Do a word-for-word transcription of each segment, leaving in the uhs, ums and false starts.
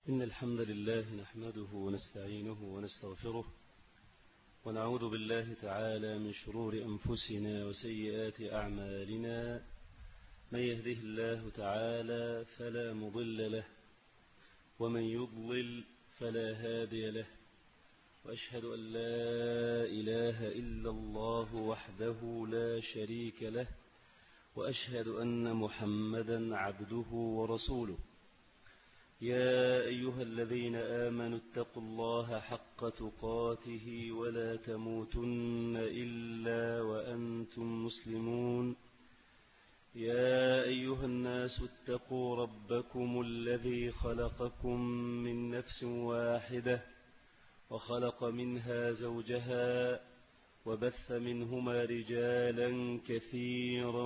إن الحمد لله نحمده ونستعينه ونستغفره ونعوذ بالله تعالى من شرور أنفسنا وسيئات أعمالنا. من يهده الله تعالى فلا مضل له ومن يضلل فلا هادي له، وأشهد أن لا إله إلا الله وحده لا شريك له، وأشهد أن محمدا عبده ورسوله. يا أيها الذين آمنوا اتقوا الله حق تقاته ولا تموتن إلا وأنتم مسلمون. يا أيها الناس اتقوا ربكم الذي خلقكم من نفس واحدة وخلق منها زوجها وبث منهما رجالا كثيرا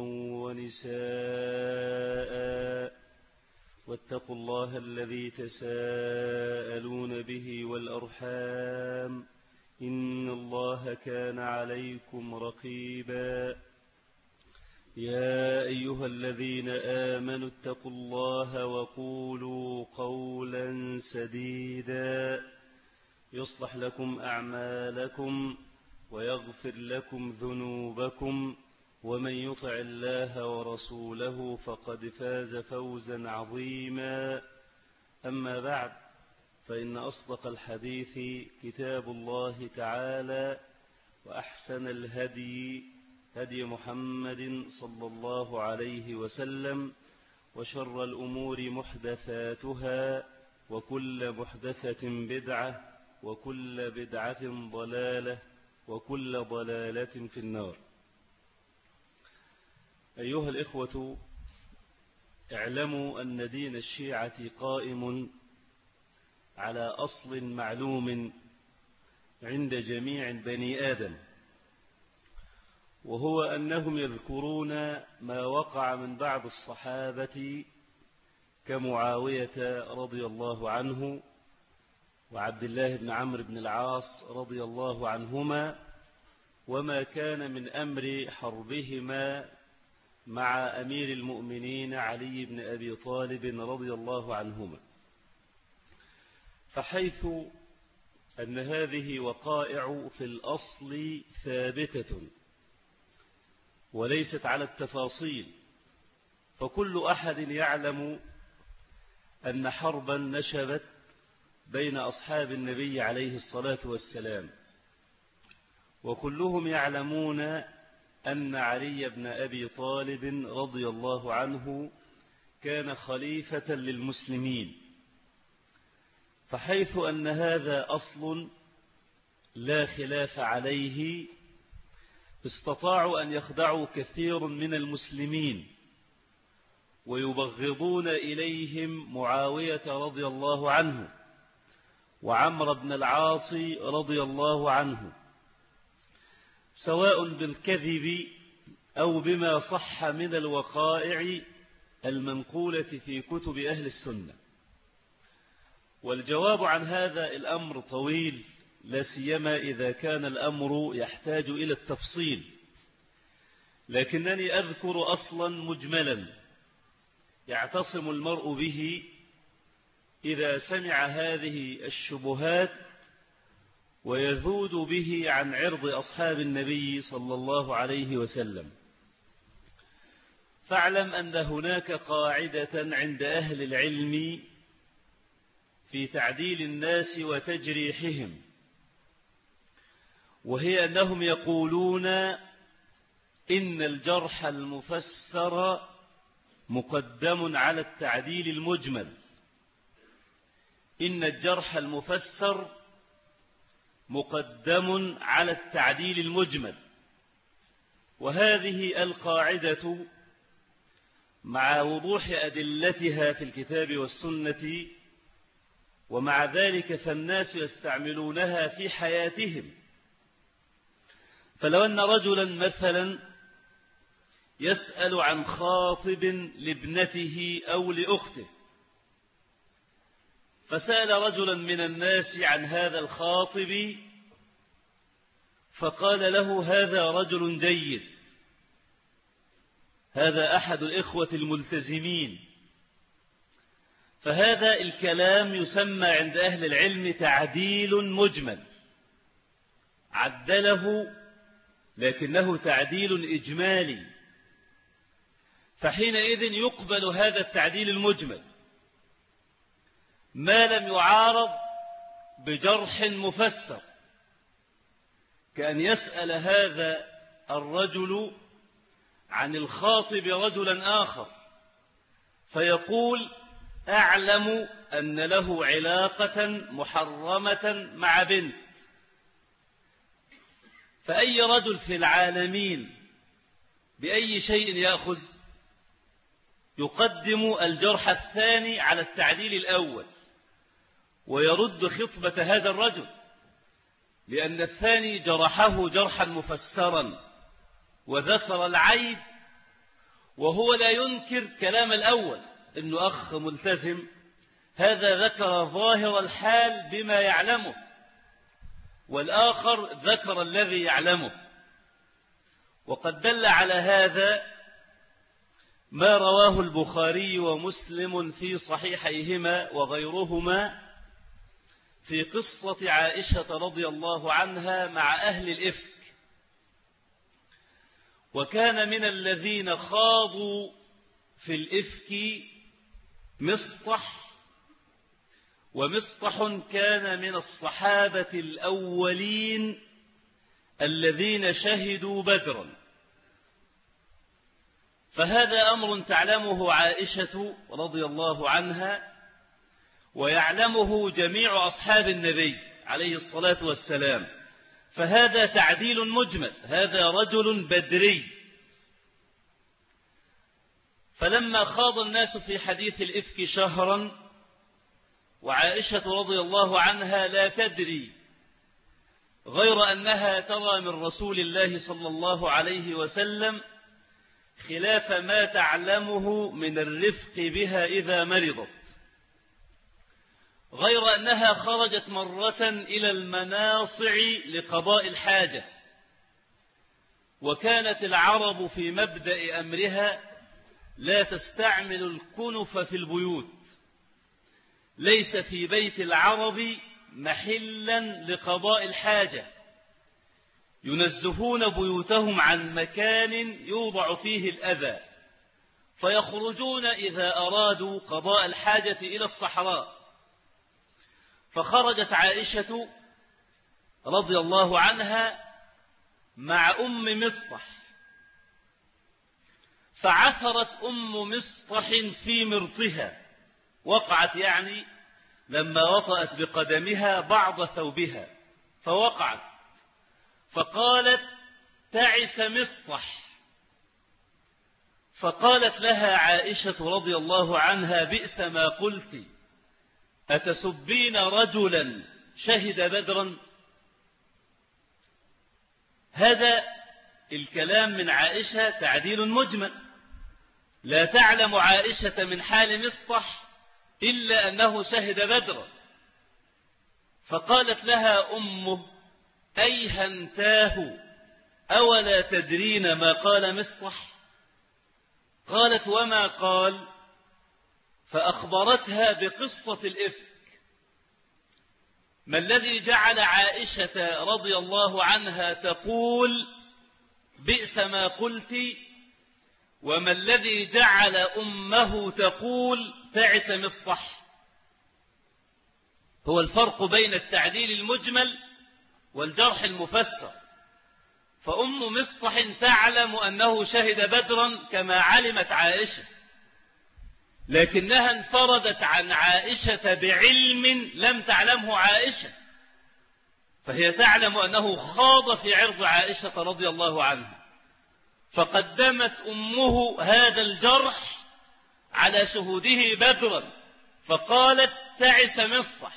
ونساء، واتقوا الله الذي تساءلون به والأرحام، إن الله كان عليكم رقيبا. يا أيها الذين آمنوا اتقوا الله وقولوا قولا سديدا يصلح لكم أعمالكم ويغفر لكم ذنوبكم، ومن يطع الله ورسوله فقد فاز فوزا عظيما. أما بعد، فإن أصدق الحديث كتاب الله تعالى، وأحسن الهدي هدي محمد صلى الله عليه وسلم، وشر الأمور محدثاتها، وكل محدثة بدعة، وكل بدعة ضلالة، وكل ضلالة في النار. أيها الإخوة، اعلموا أن دين الشيعة قائم على أصل معلوم عند جميع بني آدم، وهو أنهم يذكرون ما وقع من بعض الصحابة كمعاوية رضي الله عنه وعبد الله بن عمرو بن العاص رضي الله عنهما، وما كان من أمر حربهما مع أمير المؤمنين علي بن أبي طالب رضي الله عنهما. فحيث أن هذه وقائع في الأصل ثابتة وليست على التفاصيل، فكل أحد يعلم أن حربا نشبت بين أصحاب النبي عليه الصلاة والسلام، وكلهم يعلمون أن علي بن أبي طالب رضي الله عنه كان خليفة للمسلمين. فحيث أن هذا أصل لا خلاف عليه، استطاعوا أن يخدعوا كثير من المسلمين ويبغضون إليهم معاوية رضي الله عنه وعمرو بن العاص رضي الله عنه، سواء بالكذب أو بما صح من الوقائع المنقولة في كتب أهل السنة. والجواب عن هذا الأمر طويل، لا سيما إذا كان الأمر يحتاج إلى التفصيل، لكنني أذكر أصلا مجملا يعتصم المرء به إذا سمع هذه الشبهات ويذود به عن عرض أصحاب النبي صلى الله عليه وسلم. فاعلم أن هناك قاعدة عند أهل العلم في تعديل الناس وتجريحهم، وهي أنهم يقولون إن الجرح المفسر مقدم على التعديل المجمل. إن الجرح المفسر مقدم على التعديل المجمل. وهذه القاعدة مع وضوح أدلتها في الكتاب والسنة، ومع ذلك فالناس يستعملونها في حياتهم. فلو أن رجلا مثلا يسأل عن خاطب لابنته أو لأخته، فسأل رجلا من الناس عن هذا الخاطب فقال له هذا رجل جيد، هذا أحد الإخوة الملتزمين، فهذا الكلام يسمى عند أهل العلم تعديل مجمل، عدله لكنه تعديل إجمالي، فحينئذ يقبل هذا التعديل المجمل ما لم يعارض بجرح مفسر، كأن يسأل هذا الرجل عن الخاطب رجلا آخر فيقول أعلم أن له علاقة محرمة مع بنت، فأي رجل في العالمين بأي شيء يأخذ؟ يقدم الجرح الثاني على التعديل الأول ويرد خطبة هذا الرجل، لأن الثاني جرحه جرحا مفسرا وذكر العيب، وهو لا ينكر كلام الأول إنه أخ ملتزم، هذا ذكر ظاهر الحال بما يعلمه، والآخر ذكر الذي يعلمه. وقد دل على هذا ما رواه البخاري ومسلم في صحيحيهما وغيرهما في قصة عائشة رضي الله عنها مع أهل الإفك. وكان من الذين خاضوا في الإفك مصطح، ومصطح كان من الصحابة الأولين الذين شهدوا بدرا، فهذا أمر تعلمه عائشة رضي الله عنها ويعلمه جميع أصحاب النبي عليه الصلاة والسلام، فهذا تعديل مجمل، هذا رجل بدري. فلما خاض الناس في حديث الإفك شهرا وعائشة رضي الله عنها لا تدري غير أنها ترى من رسول الله صلى الله عليه وسلم خلاف ما تعلمه من الرفق بها إذا مرضت، غير أنها خرجت مرة إلى المناصع لقضاء الحاجة، وكانت العرب في مبدأ أمرها لا تستعمل الكنف في البيوت، ليس في بيت العرب محلا لقضاء الحاجة، ينزهون بيوتهم عن مكان يوضع فيه الأذى، فيخرجون إذا أرادوا قضاء الحاجة إلى الصحراء. فخرجت عائشة رضي الله عنها مع أم مصطح، فعثرت أم مصطح في مرطها، وقعت يعني لما وطأت بقدمها بعض ثوبها فوقعت، فقالت تعس مصطح، فقالت لها عائشة رضي الله عنها بئس ما قلت، أتسبين رجلا شهد بدرا؟ هذا الكلام من عائشة تعديل مجمل، لا تعلم عائشة من حال مصطح إلا أنه شهد بدرا، فقالت لها أمه أيهنتاه أولا تدرين ما قال مصطح؟ قالت وما قال؟ فأخبرتها بقصة الإفك. ما الذي جعل عائشة رضي الله عنها تقول بئس ما قلت، وما الذي جعل أمه تقول تعس مصطح؟ هو الفرق بين التعديل المجمل والجرح المفسر. فأم مصطح تعلم أنه شهد بدرا كما علمت عائشة، لكنها انفردت عن عائشة بعلم لم تعلمه عائشة، فهي تعلم أنه خاض في عرض عائشة رضي الله عنها، فقدمت أمه هذا الجرح على شهوده بدرا، فقالت تعس مصطح.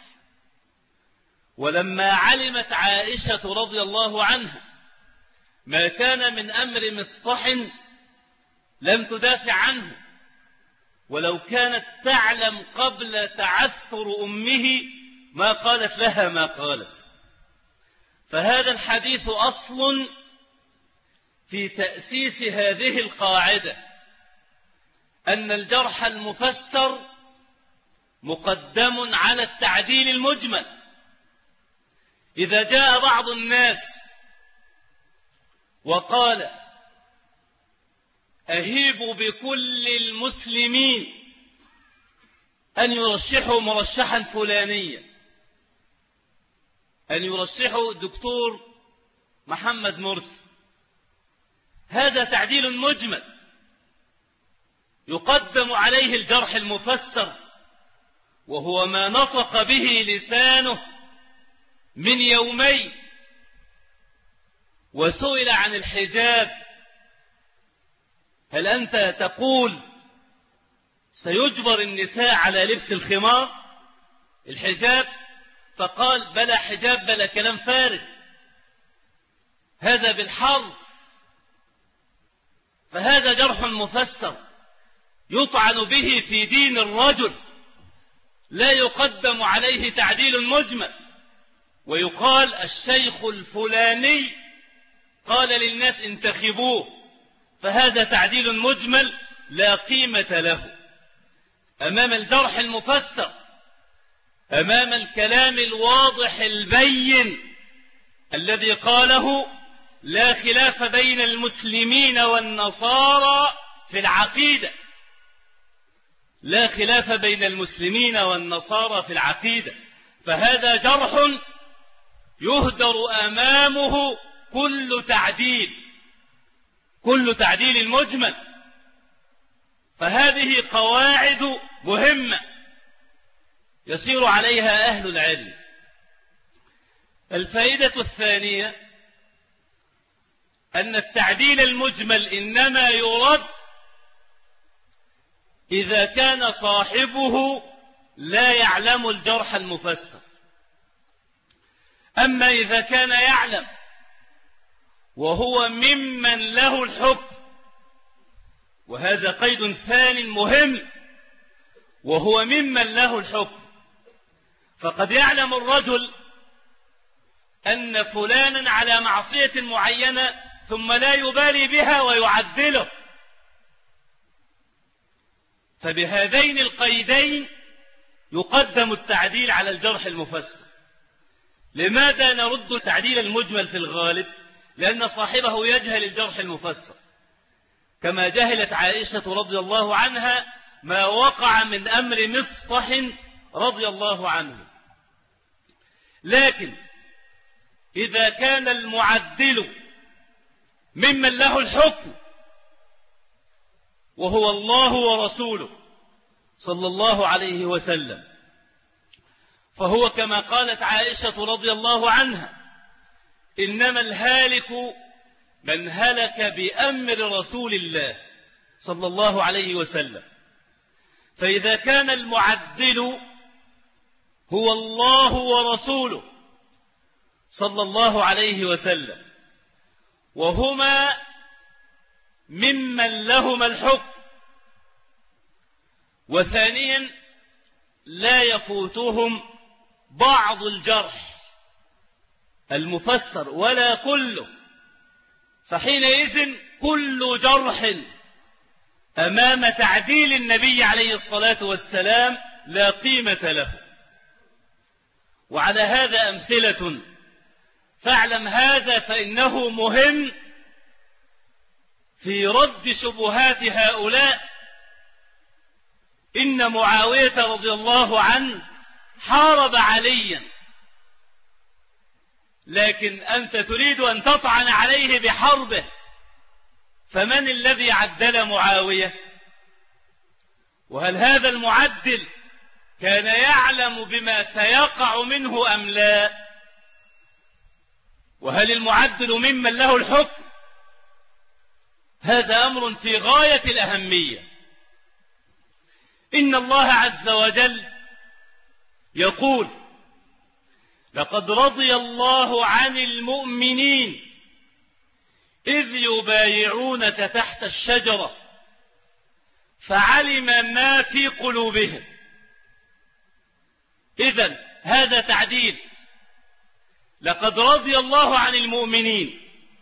ولما علمت عائشة رضي الله عنها ما كان من أمر مصطح لم تدافع عنه، ولو كانت تعلم قبل تعثر أمه ما قالت لها ما قالت. فهذا الحديث أصل في تأسيس هذه القاعدة، أن الجرح المفسر مقدم على التعديل المجمل. إذا جاء بعض الناس وقال أهيب بكل المسلمين أن يرشحوا مرشحا فلانيا، أن يرشحوا الدكتور محمد مرسي، هذا تعديل مجمل يقدم عليه الجرح المفسر، وهو ما نطق به لسانه من يومين. وسئل عن الحجاب: هل أنت تقول سيجبر النساء على لبس الخمار الحجاب؟ فقال: بلا حجاب بلا كلام فارغ، هذا بالحرف. فهذا جرح مفسر يطعن به في دين الرجل، لا يقدم عليه تعديل مجمل. ويقال الشيخ الفلاني قال للناس انتخبوه، فهذا تعديل مجمل لا قيمة له أمام الجرح المفسر، أمام الكلام الواضح البين الذي قاله: لا خلاف بين المسلمين والنصارى في العقيدة. لا خلاف بين المسلمين والنصارى في العقيدة. فهذا جرح يهدر أمامه كل تعديل، كل تعديل مجمل. فهذه قواعد مهمة يسير عليها أهل العلم. الفائدة الثانية أن التعديل المجمل إنما يرد إذا كان صاحبه لا يعلم الجرح المفسر. أما إذا كان يعلم وهو ممن له الحكم، وهذا قيد ثاني مهم، وهو ممن له الحكم، فقد يعلم الرجل أن فلانا على معصية معينة ثم لا يبالي بها ويعدله. فبهذين القيدين يقدم التعديل على الجرح المفسر. لماذا نرد التعديل المجمل في الغالب؟ لأن صاحبه يجهل الجرح المفسر، كما جهلت عائشة رضي الله عنها ما وقع من أمر مصطح رضي الله عنه. لكن إذا كان المعدل ممن له الحكم وهو الله ورسوله صلى الله عليه وسلم، فهو كما قالت عائشة رضي الله عنها: إنما الهالك من هلك بأمر رسول الله صلى الله عليه وسلم. فإذا كان المعدل هو الله ورسوله صلى الله عليه وسلم، وهما ممن لهما الحكم، وثانيا لا يفوتهم بعض الجرح المفسر ولا كله، فحينئذ كل جرح أمام تعديل النبي عليه الصلاة والسلام لا قيمة له. وعلى هذا أمثلة، فاعلم هذا فإنه مهم في رد شبهات هؤلاء. إن معاوية رضي الله عنه حارب عليا، لكن أنت تريد أن تطعن عليه بحربه، فمن الذي عدل معاوية؟ وهل هذا المعدل كان يعلم بما سيقع منه أم لا؟ وهل المعدل ممن له الحكم؟ هذا أمر في غاية الأهمية. إن الله عز وجل يقول: لقد رضي الله عن المؤمنين إذ يبايعونك تحت الشجرة فعلم ما في قلوبهم. إذن هذا تعديل. لقد رضي الله عن المؤمنين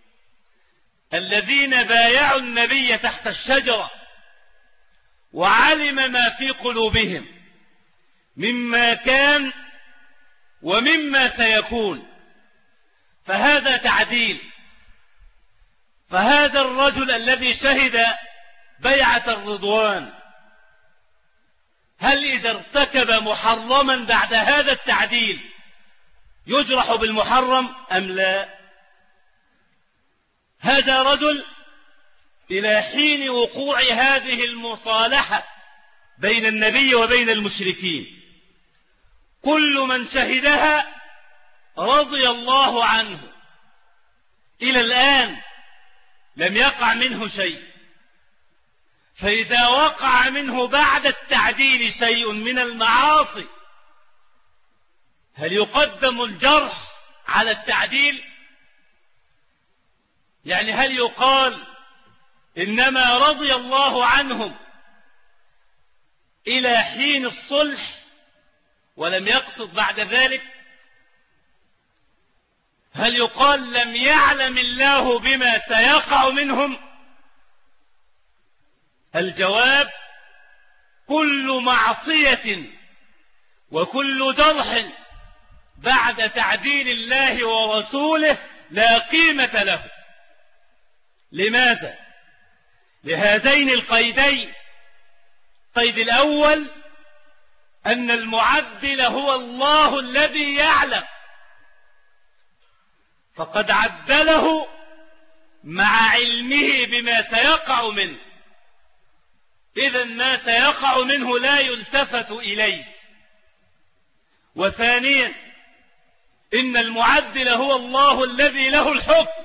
الذين بايعوا النبي تحت الشجرة وعلم ما في قلوبهم. مما كان ومما سيكون، فهذا تعديل. فهذا الرجل الذي شهد بيعة الرضوان، هل إذا ارتكب محرما بعد هذا التعديل يجرح بالمحرم أم لا؟ هذا رجل إلى حين وقوع هذه المصالحة بين النبي وبين المشركين كل من شهدها رضي الله عنه، إلى الآن لم يقع منه شيء. فإذا وقع منه بعد التعديل شيء من المعاصي هل يقدم الجرح على التعديل؟ يعني هل يقال إنما رضي الله عنهم إلى حين الصلح ولم يقصد بعد ذلك؟ هل يقال لم يعلم الله بما سيقع منهم؟ الجواب: كل معصية وكل جرح بعد تعديل الله ورسوله لا قيمة له. لماذا؟ لهذين القيدين: القيد الأول أن المعدل هو الله الذي يعلم، فقد عدله مع علمه بما سيقع منه، إذا ما سيقع منه لا يلتفت إليه. وثانيا إن المعدل هو الله الذي له الحكم،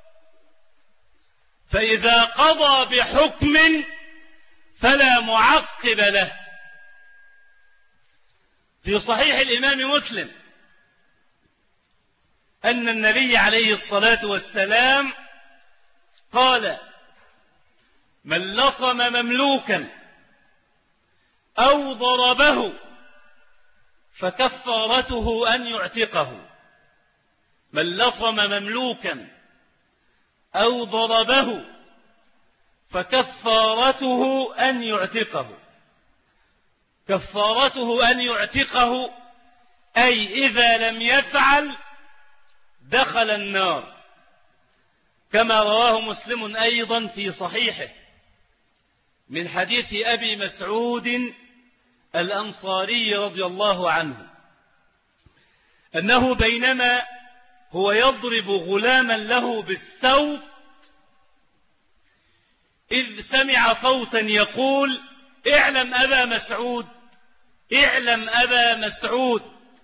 فإذا قضى بحكم فلا معقب له. في صحيح الإمام مسلم أن النبي عليه الصلاة والسلام قال: من لصم مملوكا أو ضربه فكفارته أن يعتقه. من لصم مملوكا أو ضربه فكفارته أن يعتقه. كفارته أن يعتقه أي إذا لم يفعل دخل النار، كما رواه مسلم أيضا في صحيحه من حديث أبي مسعود الأنصاري رضي الله عنه أنه بينما هو يضرب غلاما له بالسوط إذ سمع صوتا يقول: اعلم أبا مسعود، اعلم أبا مسعود.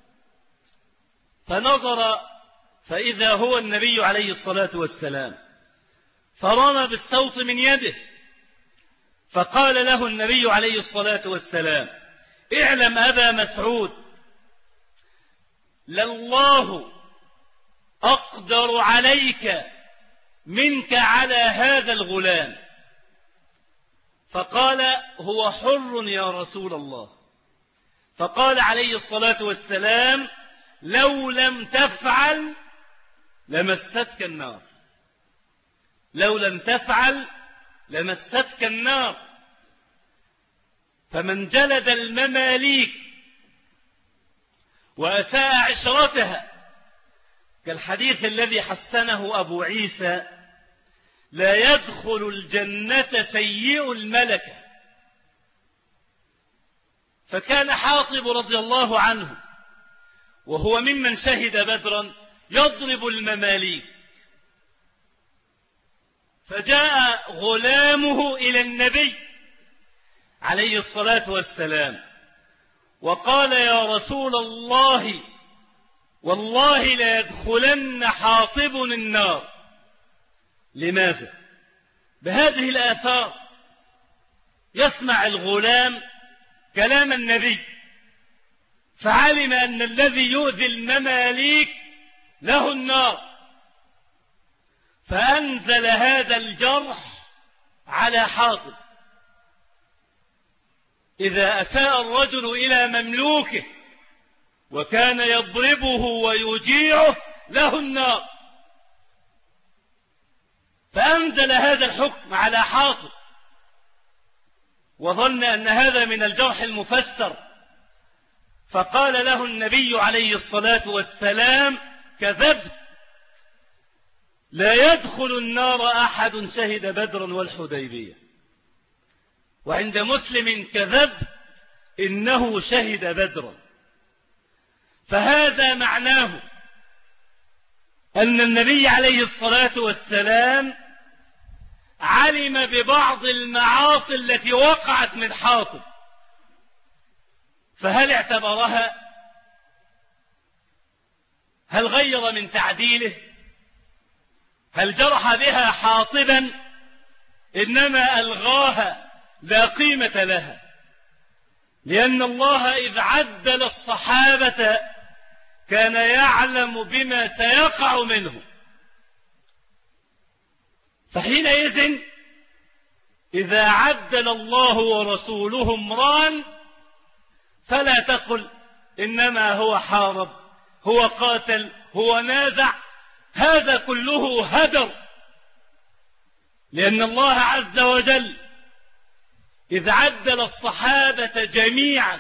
فنظر فإذا هو النبي عليه الصلاة والسلام، فرمى بالسوط من يده، فقال له النبي عليه الصلاة والسلام: اعلم أبا مسعود، لله أقدر عليك منك على هذا الغلام. فقال: هو حر يا رسول الله. فقال عليه الصلاة والسلام: لو لم تفعل لمستك النار، لو لم تفعل لمستك النار. فمن جلد المماليك وأساء عشرتها، كالحديث الذي حسنه أبو عيسى: لا يدخل الجنة سيء الملكة. فكان حاطب رضي الله عنه وهو ممن شهد بدرا يضرب المماليك، فجاء غلامه إلى النبي عليه الصلاة والسلام وقال: يا رسول الله، والله لا يدخلن حاطب النار. لماذا؟ بهذه الآثار يسمع الغلام كلام النبي، فعلم أن الذي يؤذي المماليك له النار، فأنزل هذا الجرح على حاطب: إذا أساء الرجل إلى مملوكه وكان يضربه ويجيعه له النار، فأنزل هذا الحكم على حاطب، وظن أن هذا من الجرح المفسر، فقال له النبي عليه الصلاة والسلام: كذبت، لا يدخل النار أحد شهد بدرا والحديبية. وعند مسلم: كذب، إنه شهد بدرا. فهذا معناه أن النبي عليه الصلاة والسلام علم ببعض المعاصي التي وقعت من حاطب، فهل اعتبرها؟ هل غير من تعديله؟ هل جرح بها حاطبا؟ إنما ألغاها، لا قيمة لها، لأن الله إذ عدل الصحابة كان يعلم بما سيقع منه. فحينئذ إذا عدل الله ورسوله امرا فلا تقل إنما هو حارب، هو قاتل، هو نازع. هذا كله هدر، لأن الله عز وجل إذ عدل الصحابة جميعا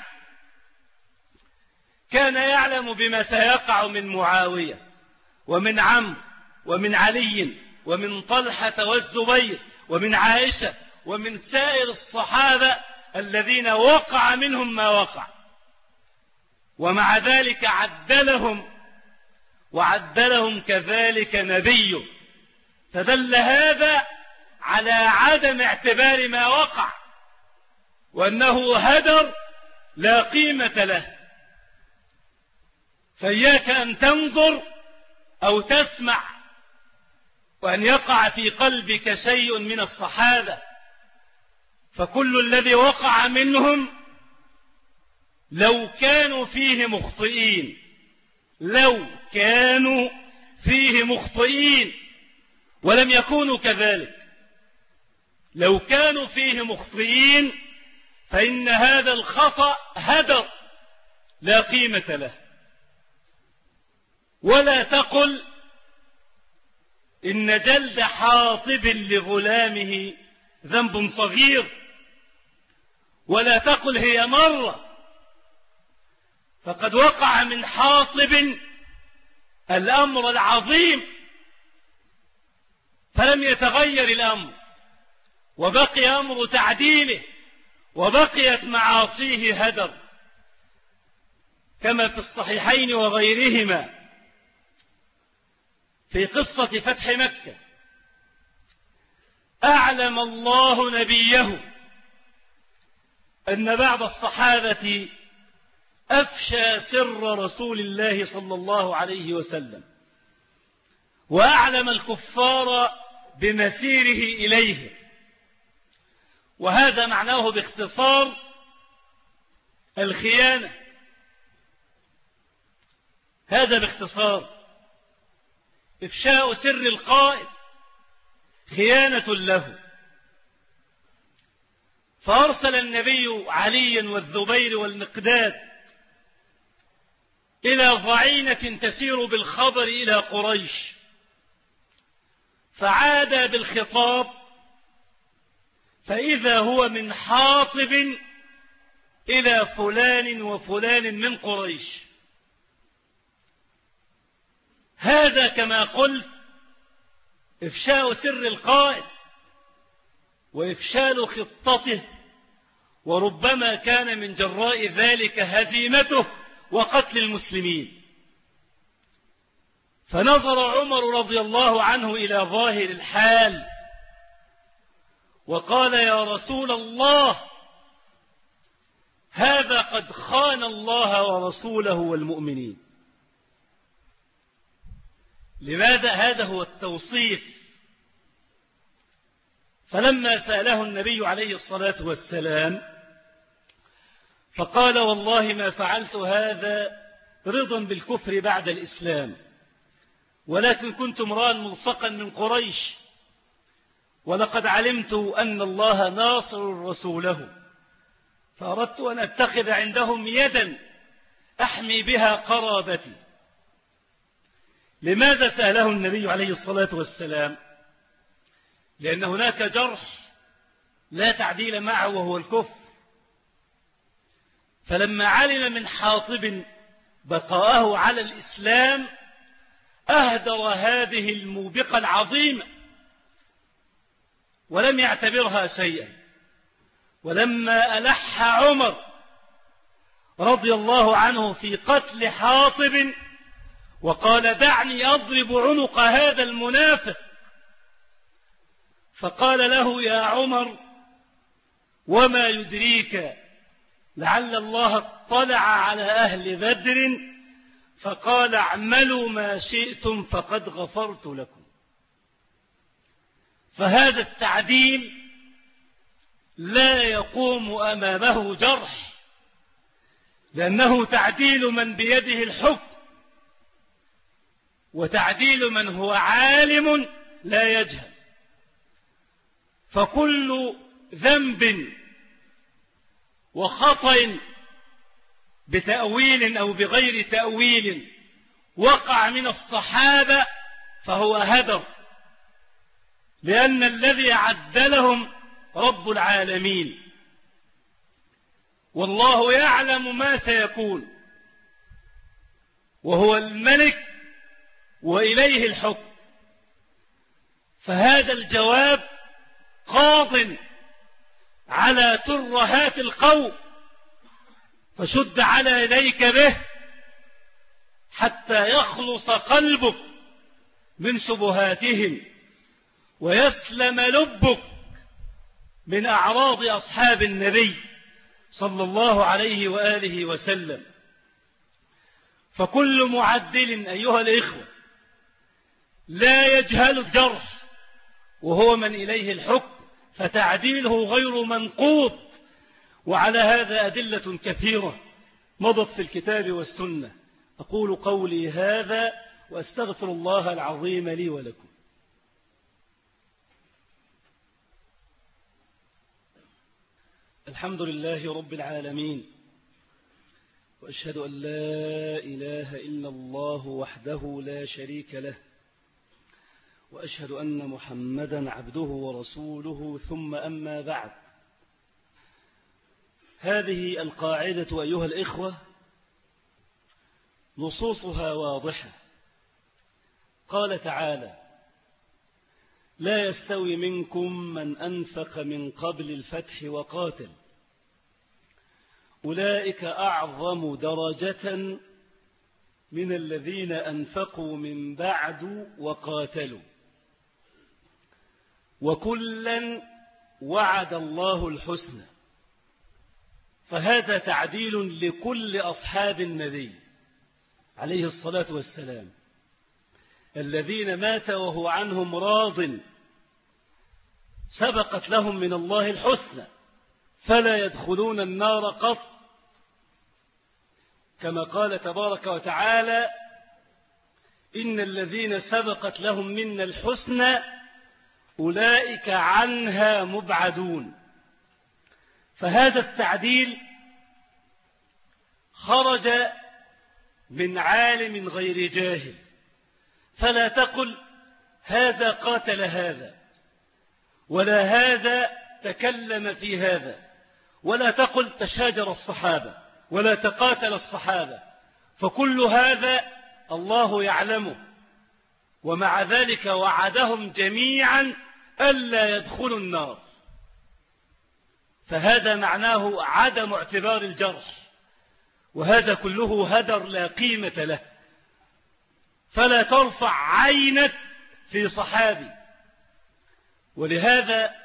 كان يعلم بما سيقع من معاوية ومن عمرو ومن علي ومن طلحة والزبير ومن عائشة ومن سائر الصحابة الذين وقع منهم ما وقع، ومع ذلك عدلهم، وعدلهم كذلك نبيه. فدل هذا على عدم اعتبار ما وقع، وأنه هدر لا قيمة له. فإياك أن تنظر أو تسمع وأن يقع في قلبك شيء من الصحابة، فكل الذي وقع منهم لو كانوا فيه مخطئين، لو كانوا فيه مخطئين ولم يكونوا كذلك، لو كانوا فيه مخطئين فإن هذا الخطأ هدر لا قيمة له. ولا تقل إن جلد حاطب لغلامه ذنب صغير، ولا تقل هي مرة، فقد وقع من حاطب الأمر العظيم فلم يتغير الأمر، وبقي أمر تعديله، وبقيت معاصيه هدر، كما في الصحيحين وغيرهما في قصة فتح مكة. أعلم الله نبيه أن بعض الصحابة أفشى سر رسول الله صلى الله عليه وسلم، وأعلم الكفار بمسيره إليه. وهذا معناه باختصار الخيانة، هذا باختصار إفشاء سر القائد خيانة له. فأرسل النبي عليا والزبير والمقداد إلى ضعينة تسير بالخبر إلى قريش، فعاد بالخطاب فإذا هو من حاطب إلى فلان وفلان من قريش. هذا كما قلت إفشاء سر القائد وإفشال خطته، وربما كان من جراء ذلك هزيمته وقتل المسلمين. فنظر عمر رضي الله عنه إلى ظاهر الحال وقال: يا رسول الله، هذا قد خان الله ورسوله والمؤمنين. لماذا؟ هذا هو التوصيف. فلما سأله النبي عليه الصلاة والسلام فقال: والله ما فعلت هذا رضا بالكفر بعد الإسلام، ولكن كنت امرأ ملصقا من قريش، ولقد علمت أن الله ناصر رسوله، فأردت أن أتخذ عندهم يدا أحمي بها قرابتي. لماذا سأله النبي عليه الصلاة والسلام؟ لأن هناك جرح لا تعديل معه وهو الكفر. فلما علم من حاطب بقاءه على الإسلام أهدر هذه الموبقة العظيمة ولم يعتبرها شيئا. ولما ألح عمر رضي الله عنه في قتل حاطب وقال دعني أضرب عنق هذا المنافق، فقال له يا عمر وما يدريك لعل الله اطلع على أهل بدر فقال اعملوا ما شئتم فقد غفرت لكم. فهذا التعديل لا يقوم أمامه جرح، لأنه تعديل من بيده الحكم وتعديل من هو عالم لا يجهل. فكل ذنب وخطأ بتأويل أو بغير تأويل وقع من الصحابة فهو هدر، لأن الذي عدلهم رب العالمين، والله يعلم ما سيكون، وهو الملك وإليه الحكم. فهذا الجواب قاض على ترهات القوم، فشد على يديك به حتى يخلص قلبك من شبهاتهم ويسلم لبك من أعراض أصحاب النبي صلى الله عليه وآله وسلم. فكل معدل أيها الإخوة لا يجهل الجرح، وهو من إليه الحكم، فتعديله غير منقوط. وعلى هذا أدلة كثيرة مضت في الكتاب والسنة. أقول قولي هذا وأستغفر الله العظيم لي ولكم. الحمد لله رب العالمين، وأشهد أن لا إله إلا الله وحده لا شريك له، وأشهد أن محمدا عبده ورسوله، ثم أما بعد. هذه القاعدة أيها الإخوة نصوصها واضحة. قال تعالى: لا يستوي منكم من أنفق من قبل الفتح وقاتل، أولئك أعظم درجة من الذين أنفقوا من بعد وقاتلوا، وكلا وعد الله الحسنى. فهذا تعديل لكل أصحاب النبي عليه الصلاة والسلام، الذين مات وهو عنهم راض، سبقت لهم من الله الحسنى، فلا يدخلون النار قط، كما قال تبارك وتعالى: إن الذين سبقت لهم منا الحسنى أولئك عنها مبعدون. فهذا التعديل خرج من عالم غير جاهل، فلا تقل هذا قاتل هذا، ولا هذا تكلم في هذا، ولا تقل تشاجر الصحابة ولا تقاتل الصحابة، فكل هذا الله يعلمه، ومع ذلك وعدهم جميعا ألا يدخلوا النار. فهذا معناه عدم اعتبار الجرح، وهذا كله هدر لا قيمة له. فلا ترفع عينك في صحابي. ولهذا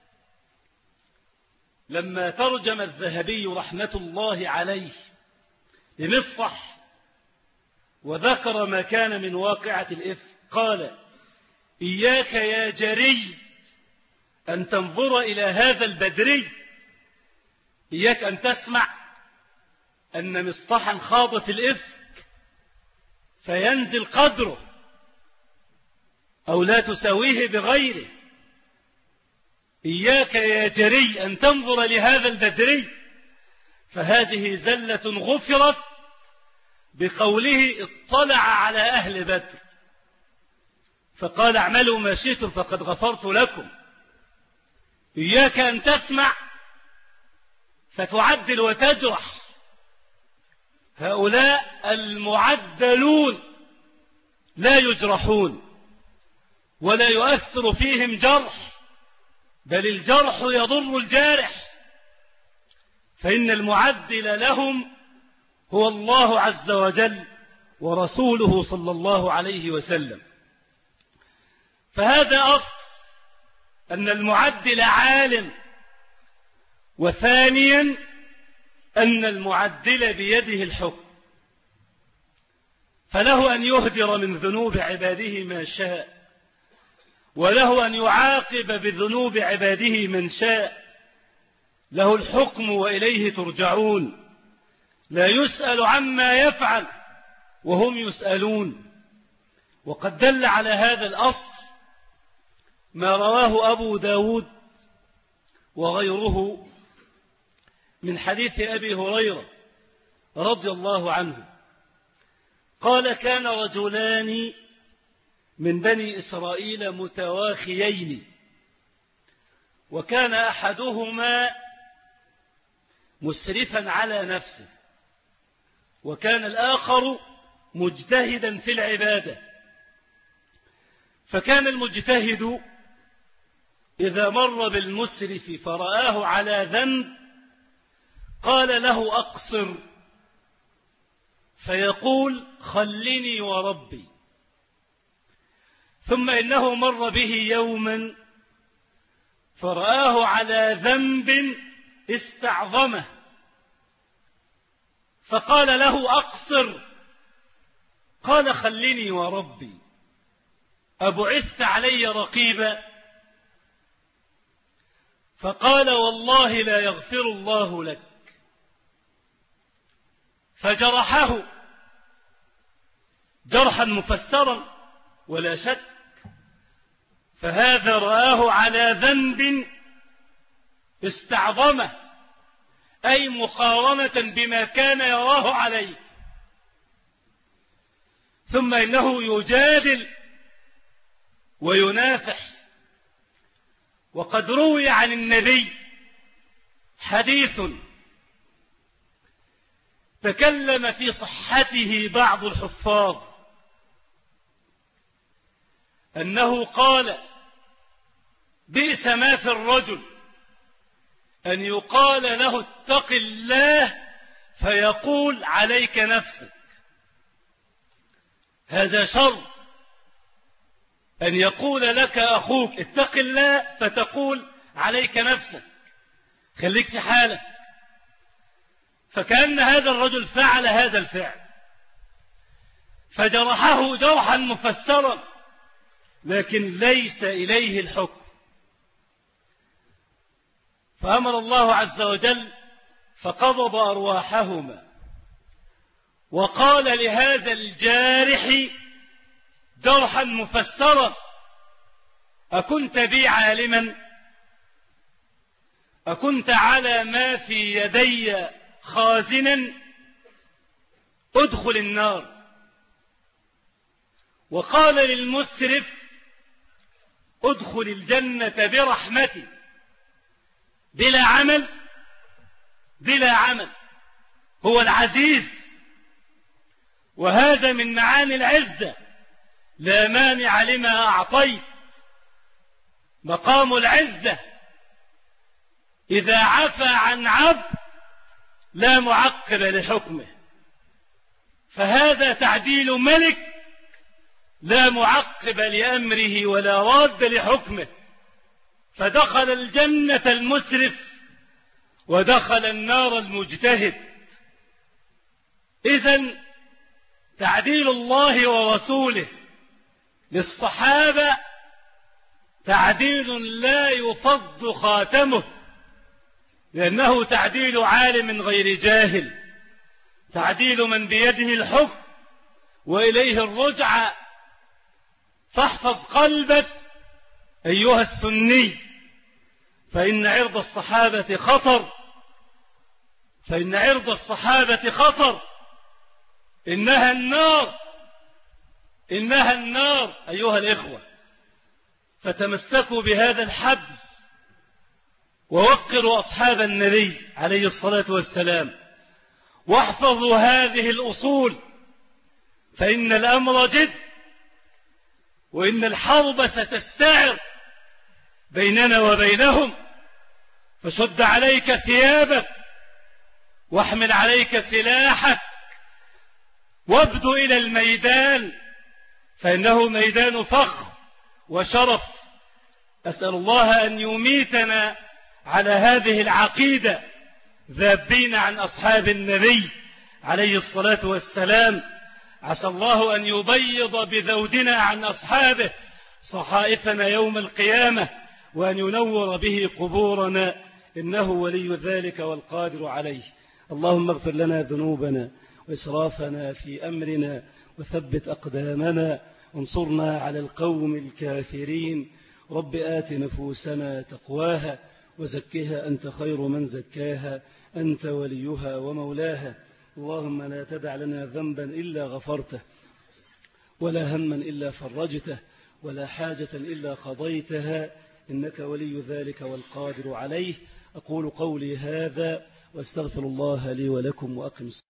لما ترجم الذهبي رحمة الله عليه لمصطح وذكر ما كان من واقعة الإفك، قال: إياك يا جري أن تنظر إلى هذا البدري، إياك أن تسمع أن مصطحا خاض في الإفك فينزل قدره أو لا تساويه بغيره. إياك يا جري أن تنظر لهذا البدري، فهذه زلة غفرت بقوله اطلع على أهل بدر، فقال اعملوا ما شئتم فقد غفرت لكم. إياك أن تسمع فتعدل وتجرح هؤلاء المعدلون لا يجرحون ولا يؤثر فيهم جرح، بل الجرح يضر الجارح، فإن المعدل لهم هو الله عز وجل ورسوله صلى الله عليه وسلم. فهذا أصل أن المعدل عالم، وثانيا أن المعدل بيده الحكم، فله أن يهدر من ذنوب عباده ما شاء، وله أن يعاقب بذنوب عباده من شاء، له الحكم وإليه ترجعون، لا يسأل عما يفعل وهم يسألون. وقد دل على هذا الأصل ما رواه أبو داود وغيره من حديث أبي هريرة رضي الله عنه قال: كان رجلان من بني إسرائيل متواخيين، وكان أحدهما مسرفا على نفسه، وكان الآخر مجتهدا في العبادة. فكان المجتهد إذا مر بالمسرف فرآه على ذنب قال له: أقصر، فيقول: خلني وربي. ثم إنه مر به يوما فرآه على ذنب استعظمه، فقال له: أقصر، قال: خلني وربي، أبعثت علي رقيبا؟ فقال: والله لا يغفر الله لك. فجرحه جرحا مفسرا ولا شك، فهذا رآه على ذنب استعظمه، أي مقارنة بما كان يراه عليه. ثم إنه يجادل وينافح. وقد روي عن النبي حديث تكلم في صحته بعض الحفاظ، أنه قال: بئس ما في الرجل أن يقال له اتق الله فيقول عليك نفسك. هذا شر، أن يقول لك أخوك اتق الله فتقول عليك نفسك، خليك في حالك. فكأن هذا الرجل فعل هذا الفعل فجرحه جرحا مفسرا، لكن ليس إليه الحكم. فأمر الله عز وجل فقبض أرواحهما، وقال لهذا الجارح جرحا مفسرا: أكنت بي عالما؟ أكنت على ما في يدي خازنا؟ ادخل النار. وقال للمسرف: ادخل الجنة برحمتي، بلا عمل بلا عمل. هو العزيز، وهذا من معاني العزة، لا مانع لما أعطيت. مقام العزة إذا عفى عن عبد لا معقب لحكمه، فهذا تعديل ملك لا معقب لأمره ولا راد لحكمه. فدخل الجنة المسرف ودخل النار المجتهد. إذن تعديل الله ورسوله للصحابة تعديل لا يفض خاتمه، لأنه تعديل عالم غير جاهل، تعديل من بيده الحكم وإليه الرجعة. فاحفظ قلبك أيها السني، فإن عرض الصحابة خطر، فإن عرض الصحابة خطر، إنها النار، إنها النار أيها الإخوة. فتمسكوا بهذا الحبل ووقروا أصحاب النبي عليه الصلاة والسلام، واحفظوا هذه الأصول، فإن الأمر جد، وإن الحرب ستستعر بيننا وبينهم. فشد عليك ثيابك واحمل عليك سلاحك وابدو إلى الميدان، فإنه ميدان فخر وشرف. أسأل الله أن يميتنا على هذه العقيدة ذابين عن أصحاب النبي عليه الصلاة والسلام. عسى الله أن يبيض بذودنا عن أصحابه صحائفنا يوم القيامة، وأن ينور به قبورنا، إنه ولي ذلك والقادر عليه. اللهم اغفر لنا ذنوبنا وإسرافنا في أمرنا، وثبت أقدامنا، وانصرنا على القوم الكافرين. رب آت نفوسنا تقواها وزكها أنت خير من زكاها، أنت وليها ومولاها. اللهم لا تدع لنا ذنبا إلا غفرته، ولا هما إلا فرجته، ولا حاجة إلا قضيتها، إنك ولي ذلك والقادر عليه. أقول قولي هذا واستغفر الله لي ولكم وأقم